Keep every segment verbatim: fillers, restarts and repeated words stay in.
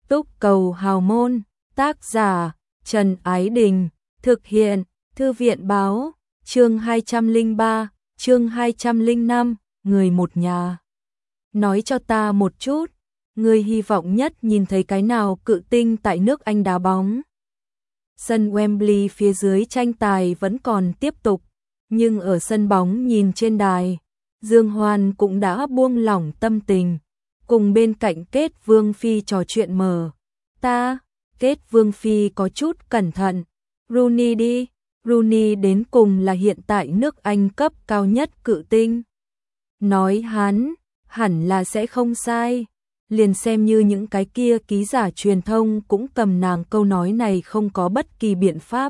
Túc cầu hào môn, tác giả Trần Ái Đình, thực hiện Thư viện báo, chương hai trăm lẻ ba, chương hai trăm lẻ năm, người một nhà. Nói cho ta một chút, người hy vọng nhất nhìn thấy cái nào cự tinh tại nước Anh đá bóng. Sân Wembley phía dưới tranh tài vẫn còn tiếp tục, nhưng ở sân bóng nhìn trên đài, Dương Hoan cũng đã buông lỏng tâm tình, cùng bên cạnh Kết Vương Phi trò chuyện mờ. Ta, Kết Vương Phi có chút cẩn thận, Rooney đi, Rooney đến cùng là hiện tại nước Anh cấp cao nhất cự tinh. Nói hắn, hẳn là sẽ không sai, liền xem như những cái kia ký giả truyền thông cũng cầm nàng câu nói này không có bất kỳ biện pháp.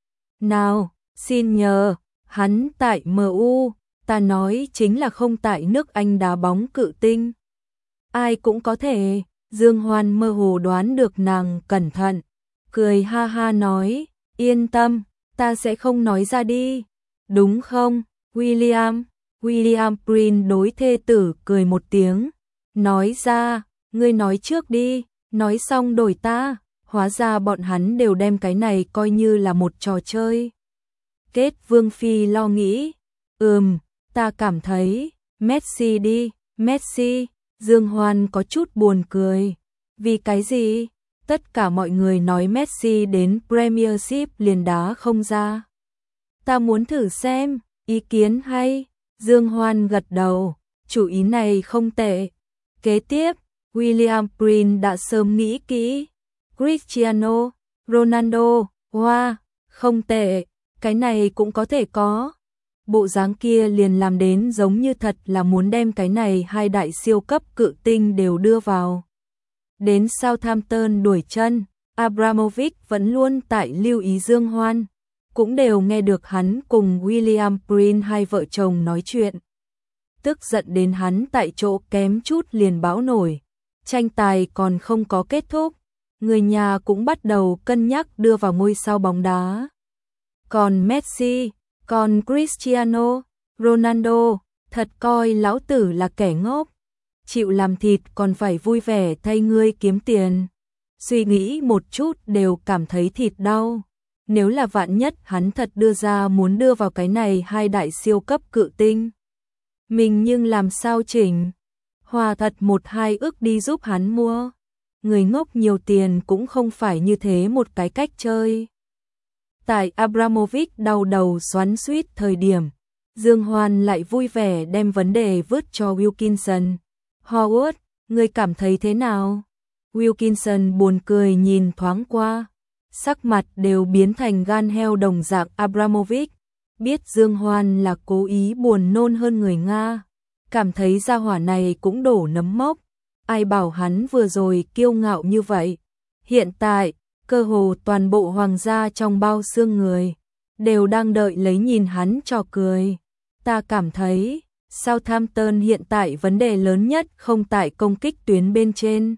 Nào, xin nhờ, hắn tại em u, ta nói chính là không tại nước Anh đá bóng cự tinh. Ai cũng có thể, Dương Hoan mơ hồ đoán được nàng cẩn thận, cười ha ha nói, yên tâm, ta sẽ không nói ra đi, đúng không, William? William Prince đối thê tử cười một tiếng, nói ra, ngươi nói trước đi, nói xong đổi ta, hóa ra bọn hắn đều đem cái này coi như là một trò chơi. Kết Vương Phi lo nghĩ, ừm, ta cảm thấy, Messi đi, Messi, Dương Hoan có chút buồn cười, vì cái gì? Tất cả mọi người nói Messi đến Premiership liền đá không ra. Ta muốn thử xem, ý kiến hay? Dương Hoan gật đầu, chủ ý này không tệ. Kế tiếp, William Prince đã sớm nghĩ kỹ. Cristiano Ronaldo, wow, không tệ, cái này cũng có thể có. Bộ dáng kia liền làm đến giống như thật là muốn đem cái này hai đại siêu cấp cự tinh đều đưa vào. Đến Southampton đuổi chân, Abramovich vẫn luôn tại lưu ý Dương Hoan, cũng đều nghe được hắn cùng William Prince hai vợ chồng nói chuyện. Tức giận đến hắn tại chỗ kém chút liền bão nổi. Tranh tài còn không có kết thúc, người nhà cũng bắt đầu cân nhắc đưa vào ngôi sao bóng đá. Còn Messi, còn Cristiano Ronaldo, thật coi lão tử là kẻ ngốc. Chịu làm thịt còn phải vui vẻ thay ngươi kiếm tiền. Suy nghĩ một chút đều cảm thấy thịt đau. Nếu là vạn nhất hắn thật đưa ra muốn đưa vào cái này hai đại siêu cấp cự tinh. Mình nhưng làm sao chỉnh? Hòa thật một hai ức đi giúp hắn mua. Người ngốc nhiều tiền cũng không phải như thế một cái cách chơi. Tại Abramovich đau đầu xoắn xuýt thời điểm, Dương Hoan lại vui vẻ đem vấn đề vứt cho Wilkinson. Howard, ngươi cảm thấy thế nào? Wilkinson buồn cười nhìn thoáng qua, sắc mặt đều biến thành gan heo đồng dạng. Abramovich biết Dương Hoan là cố ý buồn nôn hơn người Nga, cảm thấy gia hỏa này cũng đổ nấm mốc. Ai bảo hắn vừa rồi kiêu ngạo như vậy? Hiện tại, cơ hồ toàn bộ hoàng gia trong bao xương người đều đang đợi lấy nhìn hắn trò cười. Ta cảm thấy Southampton hiện tại vấn đề lớn nhất không tại công kích tuyến bên trên.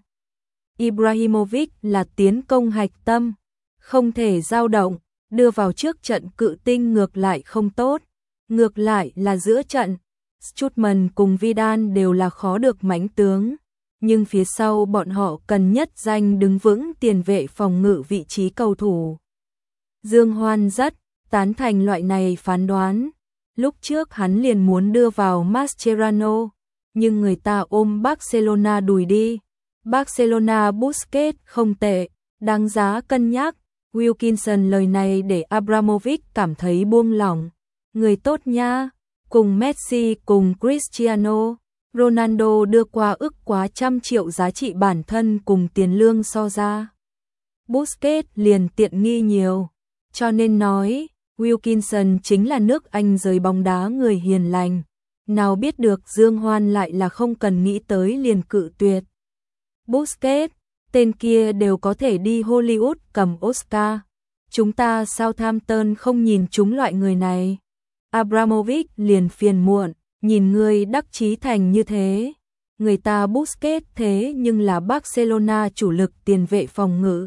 Ibrahimovic là tiến công hạch tâm, không thể dao động, đưa vào trước trận cự tinh ngược lại không tốt. Ngược lại là giữa trận, Strootman cùng Vidal đều là khó được mãnh tướng, nhưng phía sau bọn họ cần nhất danh đứng vững tiền vệ phòng ngự vị trí cầu thủ. Dương Hoan rất tán thành loại này phán đoán. Lúc trước hắn liền muốn đưa vào Mascherano, nhưng người ta ôm Barcelona đùi đi. Barcelona Busquets không tệ, đáng giá cân nhắc. Wilkinson lời này để Abramovich cảm thấy buông lỏng. Người tốt nha, cùng Messi cùng Cristiano Ronaldo đưa qua ức quá trăm triệu giá trị bản thân cùng tiền lương so ra. Busquets liền tiện nghi nhiều, cho nên nói Wilkinson chính là nước Anh giới bóng đá người hiền lành. Nào biết được Dương Hoan lại là không cần nghĩ tới liền cự tuyệt. Busquets, tên kia đều có thể đi Hollywood cầm Oscar. Chúng ta Southampton không nhìn chúng loại người này. Abramovich liền phiền muộn, nhìn người đắc chí thành như thế. Người ta Busquets thế nhưng là Barcelona chủ lực tiền vệ phòng ngự.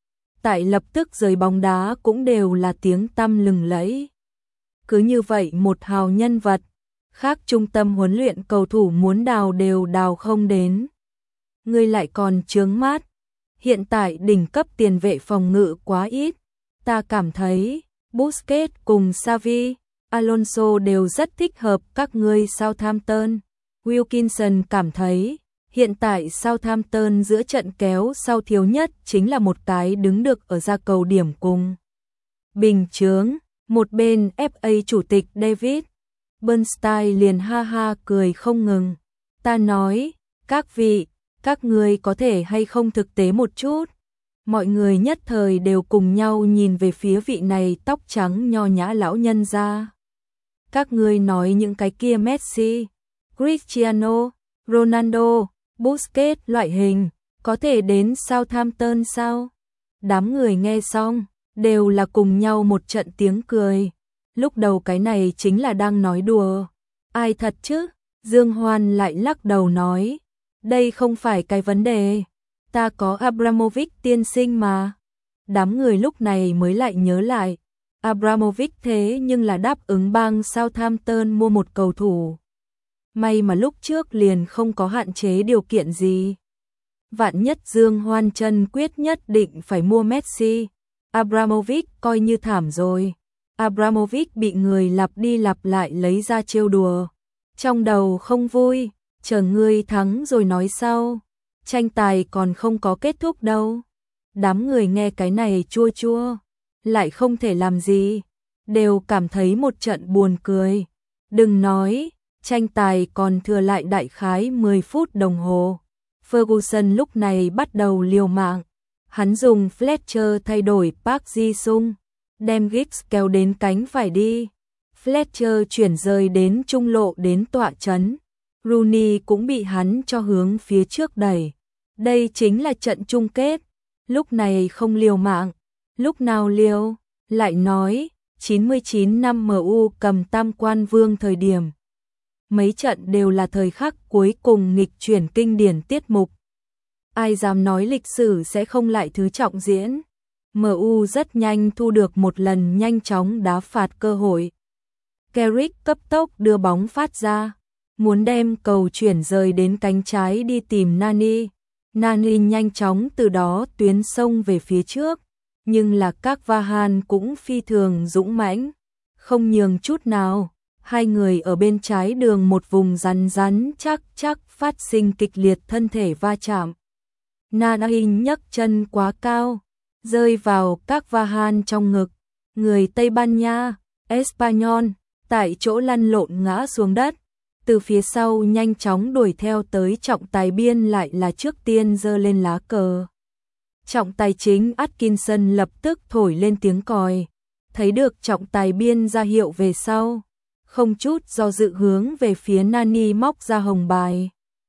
Tại lập tức giới bóng đá cũng đều là tiếng tăm lừng lẫy. Cứ như vậy một hào nhân vật, khác trung tâm huấn luyện cầu thủ muốn đào đều đào không đến. Ngươi lại còn chướng mắt. hiện tại đỉnh cấp tiền vệ phòng ngự quá ít. Ta cảm thấy Busquets cùng Xavi, Alonso đều rất thích hợp các ngươi Southampton. Wilkinson cảm thấy hiện tại Southampton giữa trận kéo sau thiếu nhất chính là một cái đứng được ở ra cầu điểm cùng bình chướng. Một bên ép a chủ tịch David Bernstein liền ha ha cười không ngừng. Ta nói, các vị, các ngươi có thể hay không thực tế một chút. Mọi người nhất thời đều cùng nhau nhìn về phía vị này tóc trắng nho nhã lão nhân ra. Các ngươi nói những cái kia Messi, Cristiano, Ronaldo, Busquets loại hình, có thể đến Southampton sao? Đám người nghe xong, đều là cùng nhau một trận tiếng cười. Lúc đầu cái này chính là đang nói đùa. Ai thật chứ? Dương Hoan lại lắc đầu nói. Đây không phải cái vấn đề. Ta có Abramovich tiên sinh mà. Đám người lúc này mới lại nhớ lại. Abramovich thế nhưng là đáp ứng bang Southampton mua một cầu thủ. May mà lúc trước liền không có hạn chế điều kiện gì. Vạn nhất Dương Hoan chân quyết nhất định phải mua Messi. Abramovich coi như thảm rồi. Abramovich bị người lặp đi lặp lại lấy ra trêu đùa. Trong đầu không vui, chờ ngươi thắng rồi nói sau. Tranh tài còn không có kết thúc đâu. Đám người nghe cái này chua chua, lại không thể làm gì, đều cảm thấy một trận buồn cười. Đừng nói, tranh tài còn thừa lại đại khái mười phút đồng hồ. Ferguson lúc này bắt đầu liều mạng. Hắn dùng Fletcher thay đổi Park Ji-sung, đem Giggs kéo đến cánh phải đi. Fletcher chuyển rời đến trung lộ đến tọa trấn. Rooney cũng bị hắn cho hướng phía trước đẩy. Đây chính là trận chung kết. Lúc này không liều mạng. Lúc nào liều? Lại nói, chín mươi chín năm em u cầm tam quan vương thời điểm. Mấy trận đều là thời khắc cuối cùng nghịch chuyển kinh điển tiết mục. Ai dám nói lịch sử sẽ không lại thứ trọng diễn. em u rất nhanh thu được một lần nhanh chóng đá phạt cơ hội. Carrick cấp tốc đưa bóng phát ra, muốn đem cầu chuyển rời đến cánh trái đi tìm Nani. Nani nhanh chóng từ đó tuyến sông về phía trước, nhưng là các Vahan cũng phi thường dũng mãnh, không nhường chút nào. Hai người ở bên trái đường một vùng rắn rắn chắc chắc phát sinh kịch liệt thân thể va chạm. Nani nhấc chân quá cao, rơi vào các Vahan trong ngực. Người Tây Ban Nha, Espanyol, tại chỗ lăn lộn ngã xuống đất. Từ phía sau nhanh chóng đuổi theo tới trọng tài biên lại là trước tiên giơ lên lá cờ. Trọng tài chính Atkinson lập tức thổi lên tiếng còi. Thấy được trọng tài biên ra hiệu về sau, không chút do dự hướng về phía Nani móc ra hồng bài.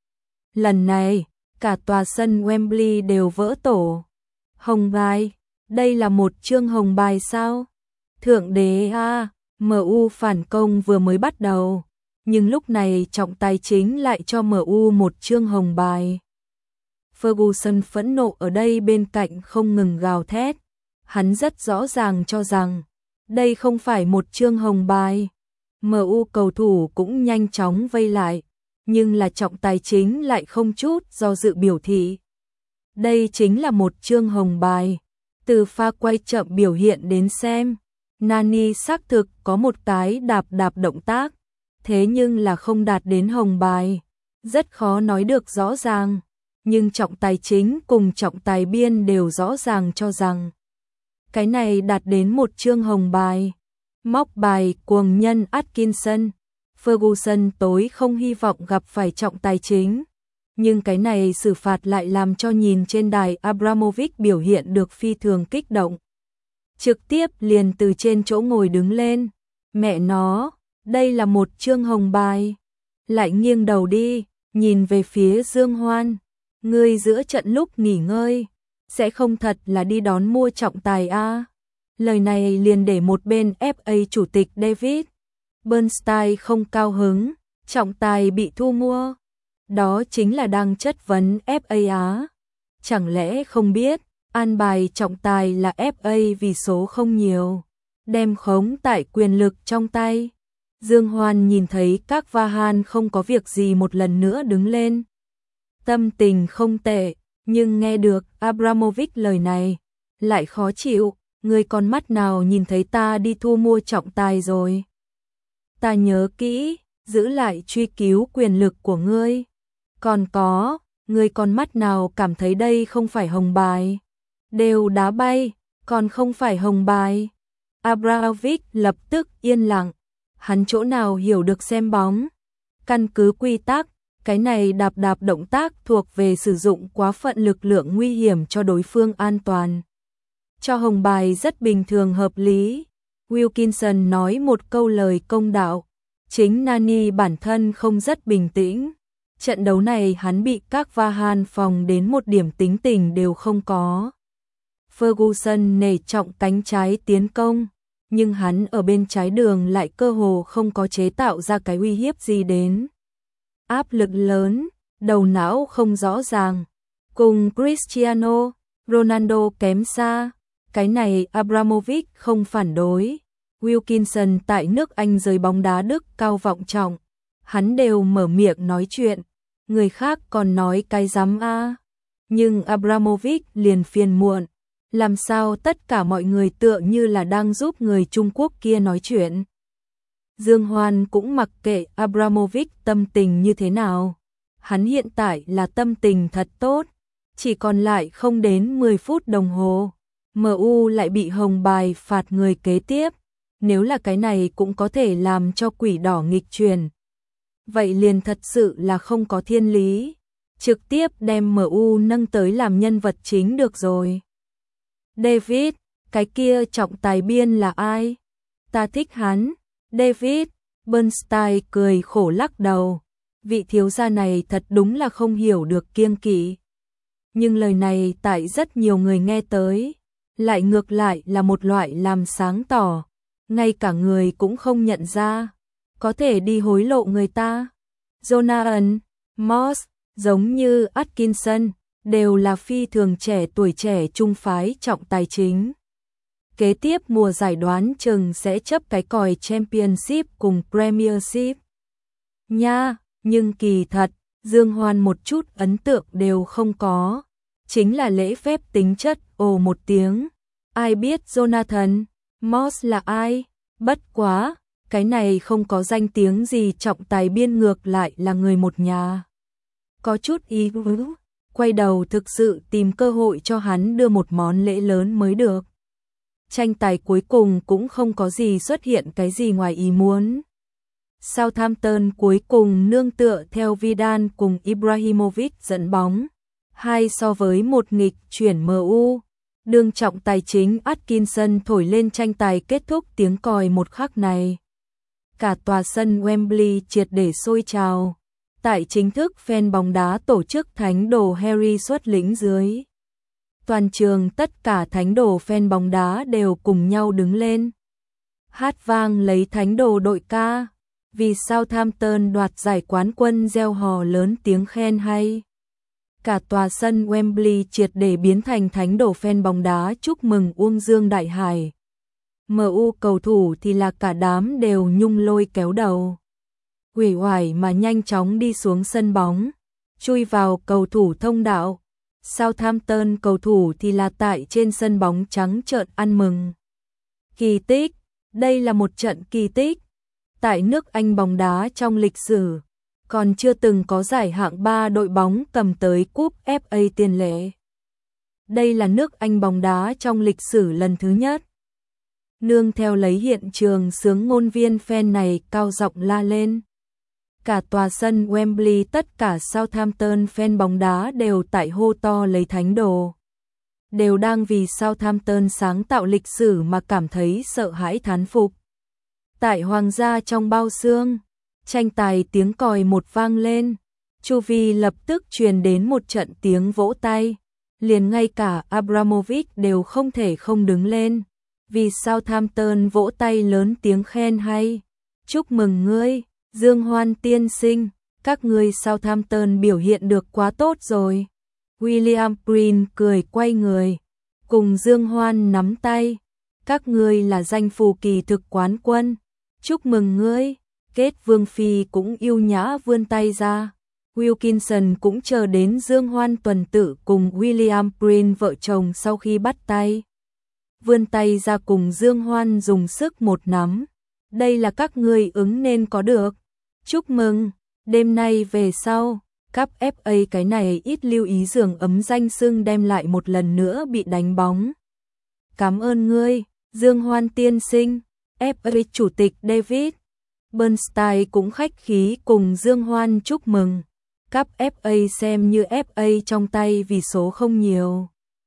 Lần này, cả tòa sân Wembley đều vỡ tổ. Hồng bài? Đây là một chương hồng bài sao? Thượng đế a, em u phản công vừa mới bắt đầu, nhưng lúc này trọng tài chính lại cho em u một chương hồng bài. Ferguson phẫn nộ ở đây bên cạnh không ngừng gào thét. Hắn rất rõ ràng cho rằng đây không phải một chương hồng bài. em u cầu thủ cũng nhanh chóng vây lại, nhưng là trọng tài chính lại không chút do dự biểu thị. Đây chính là một chương hồng bài. Từ pha quay chậm biểu hiện đến xem, Nani xác thực có một cái đạp đạp động tác, thế nhưng là không đạt đến hồng bài. Rất khó nói được rõ ràng, nhưng trọng tài chính cùng trọng tài biên đều rõ ràng cho rằng cái này đạt đến một chương hồng bài. Móc bài cuồng nhân Atkinson. Ferguson tối không hy vọng gặp phải trọng tài chính, nhưng cái này xử phạt lại làm cho nhìn trên đài Abramovich biểu hiện được phi thường kích động. Trực tiếp liền từ trên chỗ ngồi đứng lên. Mẹ nó, đây là một chương hồng bài. Lại nghiêng đầu đi, nhìn về phía Dương Hoan. Ngươi giữa trận lúc nghỉ ngơi, sẽ không thật là đi đón mua trọng tài a? Lời này liền để một bên ép a chủ tịch David Bernstein không cao hứng. Trọng tài bị thu mua, đó chính là đang chất vấn ép a á. Chẳng lẽ không biết an bài trọng tài là ép a vì số không nhiều, đem khống tại quyền lực trong tay. Dương Hoan nhìn thấy các Vahan không có việc gì một lần nữa đứng lên. Tâm tình không tệ, Nhưng nghe được Abramovich lời này, lại khó chịu, ngươi con mắt nào nhìn thấy ta đi thu mua trọng tài rồi. Ta nhớ kỹ, giữ lại truy cứu quyền lực của ngươi. Còn có, ngươi con mắt nào cảm thấy đây không phải hồng bài. Đều đá bay, còn không phải hồng bài. Abramovich lập tức yên lặng, hắn chỗ nào hiểu được xem bóng. Căn cứ quy tắc, cái này đạp đạp động tác thuộc về sử dụng quá phận lực lượng nguy hiểm cho đối phương an toàn. Cho hồng bài rất bình thường hợp lý. Wilkinson nói một câu lời công đạo. Chính Nani bản thân không rất bình tĩnh. Trận đấu này hắn bị các Vahan phòng đến một điểm tính tình đều không có. Ferguson nể trọng cánh trái tiến công, nhưng hắn ở bên trái đường lại cơ hồ không có chế tạo ra cái uy hiếp gì đến. Áp lực lớn, đầu não không rõ ràng, cùng Cristiano Ronaldo kém xa, cái này Abramovich không phản đối. Wilkinson tại nước Anh giới bóng đá Đức cao vọng trọng, hắn đều mở miệng nói chuyện, người khác còn nói cái dám a. Nhưng Abramovich liền phiền muộn, làm sao tất cả mọi người tựa như là đang giúp người Trung Quốc kia nói chuyện. Dương Hoan cũng mặc kệ Abramovich tâm tình như thế nào. Hắn hiện tại là tâm tình thật tốt, chỉ còn lại không đến mười phút đồng hồ. em u lại bị hồng bài phạt người kế tiếp, nếu là cái này cũng có thể làm cho quỷ đỏ nghịch chuyển. Vậy liền thật sự là không có thiên lý, trực tiếp đem em u nâng tới làm nhân vật chính được rồi. David, cái kia trọng tài biên là ai? Ta thích hắn. David, Bernstein cười khổ lắc đầu. Vị thiếu gia này thật đúng là không hiểu được kiêng kỵ. Nhưng lời này tại rất nhiều người nghe tới, lại ngược lại là một loại làm sáng tỏ. Ngay cả người cũng không nhận ra, có thể đi hối lộ người ta. Jonathan, Moss, giống như Atkinson, đều là phi thường trẻ tuổi trẻ trung phái trọng tài chính. Kế tiếp mùa giải đoán chừng sẽ chấp cái còi Championship cùng Premiership. Nha, nhưng kỳ thật, Dương Hoan một chút ấn tượng đều không có. Chính là lễ phép tính chất, ồ một tiếng. Ai biết Jonathan, Moss là ai? Bất quá, cái này không có danh tiếng gì trọng tài biên ngược lại là người một nhà. Có chút ý vứ, quay đầu thực sự tìm cơ hội cho hắn đưa một món lễ lớn mới được. Tranh tài cuối cùng cũng không có gì xuất hiện cái gì ngoài ý muốn. Southampton cuối cùng nương tựa theo Vidal cùng Ibrahimovic dẫn bóng. Hai so với một nghịch chuyển em u. Đương trọng tài chính Atkinson thổi lên tranh tài kết thúc tiếng còi một khắc này. Cả tòa sân Wembley triệt để sôi trào. Tại chính thức fan bóng đá tổ chức thánh đồ Harry xuất lĩnh dưới. Toàn trường tất cả thánh đồ fan bóng đá đều cùng nhau đứng lên. Hát vang lấy thánh đồ đội ca. Vì Southampton đoạt giải quán quân reo hò lớn tiếng khen hay. Cả tòa sân Wembley triệt để biến thành thánh đồ fan bóng đá chúc mừng Uông Dương Đại Hải. em u cầu thủ thì là cả đám đều nhung lôi kéo đầu. Uể oải mà nhanh chóng đi xuống sân bóng, chui vào cầu thủ thông đạo. Southampton cầu thủ thì là tại trên sân bóng trắng trợn ăn mừng. Kỳ tích, đây là một trận kỳ tích. Tại nước Anh bóng đá trong lịch sử, còn chưa từng có giải hạng ba đội bóng cầm tới cúp ép a tiền lệ. Đây là nước Anh bóng đá trong lịch sử lần thứ nhất. Nương theo lấy hiện trường sướng ngôn viên fan này cao giọng la lên. Cả tòa sân Wembley tất cả Southampton fan bóng đá đều tại hô to lấy thánh đồ. Đều đang vì Southampton sáng tạo lịch sử mà cảm thấy sợ hãi thán phục. Tại hoàng gia trong bao xương, tranh tài tiếng còi một vang lên, chu vi lập tức truyền đến một trận tiếng vỗ tay, liền ngay cả Abramovich đều không thể không đứng lên, vì Southampton vỗ tay lớn tiếng khen hay. Chúc mừng ngươi, Dương Hoan tiên sinh, các ngươi Southampton biểu hiện được quá tốt rồi. William Green cười quay người, cùng Dương Hoan nắm tay, các ngươi là danh phù kỳ thực quán quân. Chúc mừng ngươi. Kết Vương Phi cũng yêu nhã vươn tay ra. Wilkinson cũng chờ đến Dương Hoan tuần tự cùng William Prin vợ chồng sau khi bắt tay. Vươn tay ra cùng Dương Hoan dùng sức một nắm. Đây là các ngươi ứng nên có được. Chúc mừng, đêm nay về sau, cúp ép a cái này ít lưu ý giường ấm danh xưng đem lại một lần nữa bị đánh bóng. Cảm ơn ngươi, Dương Hoan tiên sinh. ép a chủ tịch David Bernstein cũng khách khí cùng Dương Hoan chúc mừng. Cúp ép a xem như ép a trong tay vì số không nhiều.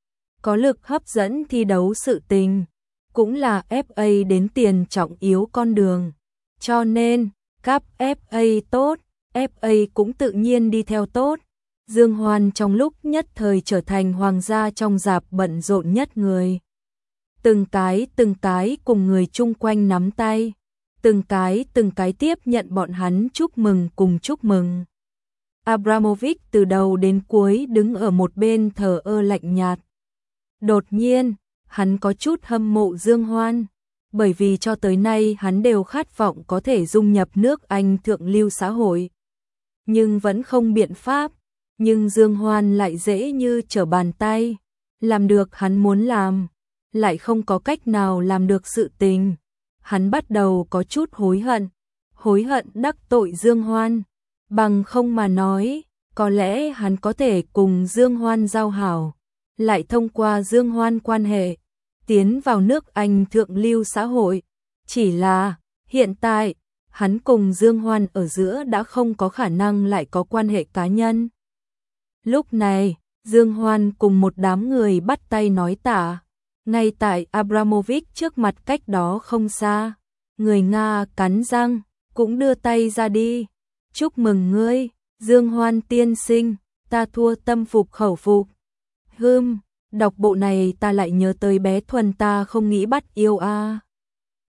Có lực hấp dẫn thi đấu sự tình, cũng là ép a đến tiền trọng yếu con đường. Cho nên, cúp ép a tốt, ép a cũng tự nhiên đi theo tốt. Dương Hoan trong lúc nhất thời trở thành hoàng gia trong rạp bận rộn nhất người. Từng cái từng cái cùng người chung quanh nắm tay, từng cái từng cái tiếp nhận bọn hắn chúc mừng cùng chúc mừng. Abramovich từ đầu đến cuối đứng ở một bên thờ ơ lạnh nhạt. Đột nhiên, hắn có chút hâm mộ Dương Hoan, bởi vì cho tới nay hắn đều khát vọng có thể dung nhập nước Anh thượng lưu xã hội. Nhưng vẫn không biện pháp, nhưng Dương Hoan lại dễ như trở bàn tay, làm được hắn muốn làm, lại không có cách nào làm được sự tình. Hắn bắt đầu có chút hối hận, hối hận đắc tội Dương Hoan, bằng không mà nói, có lẽ hắn có thể cùng Dương Hoan giao hảo, lại thông qua Dương Hoan quan hệ, tiến vào nước Anh thượng lưu xã hội. Chỉ là, hiện tại, hắn cùng Dương Hoan ở giữa đã không có khả năng lại có quan hệ cá nhân. Lúc này, Dương Hoan cùng một đám người bắt tay nói tạ, ngay tại Abramovich trước mặt cách đó không xa. Người Nga cắn răng, cũng đưa tay ra đi. Chúc mừng ngươi, Dương Hoan tiên sinh, ta thua tâm phục khẩu phục. Hừm, đọc bộ này ta lại nhớ tới bé Thuần ta không nghĩ bắt yêu a. À.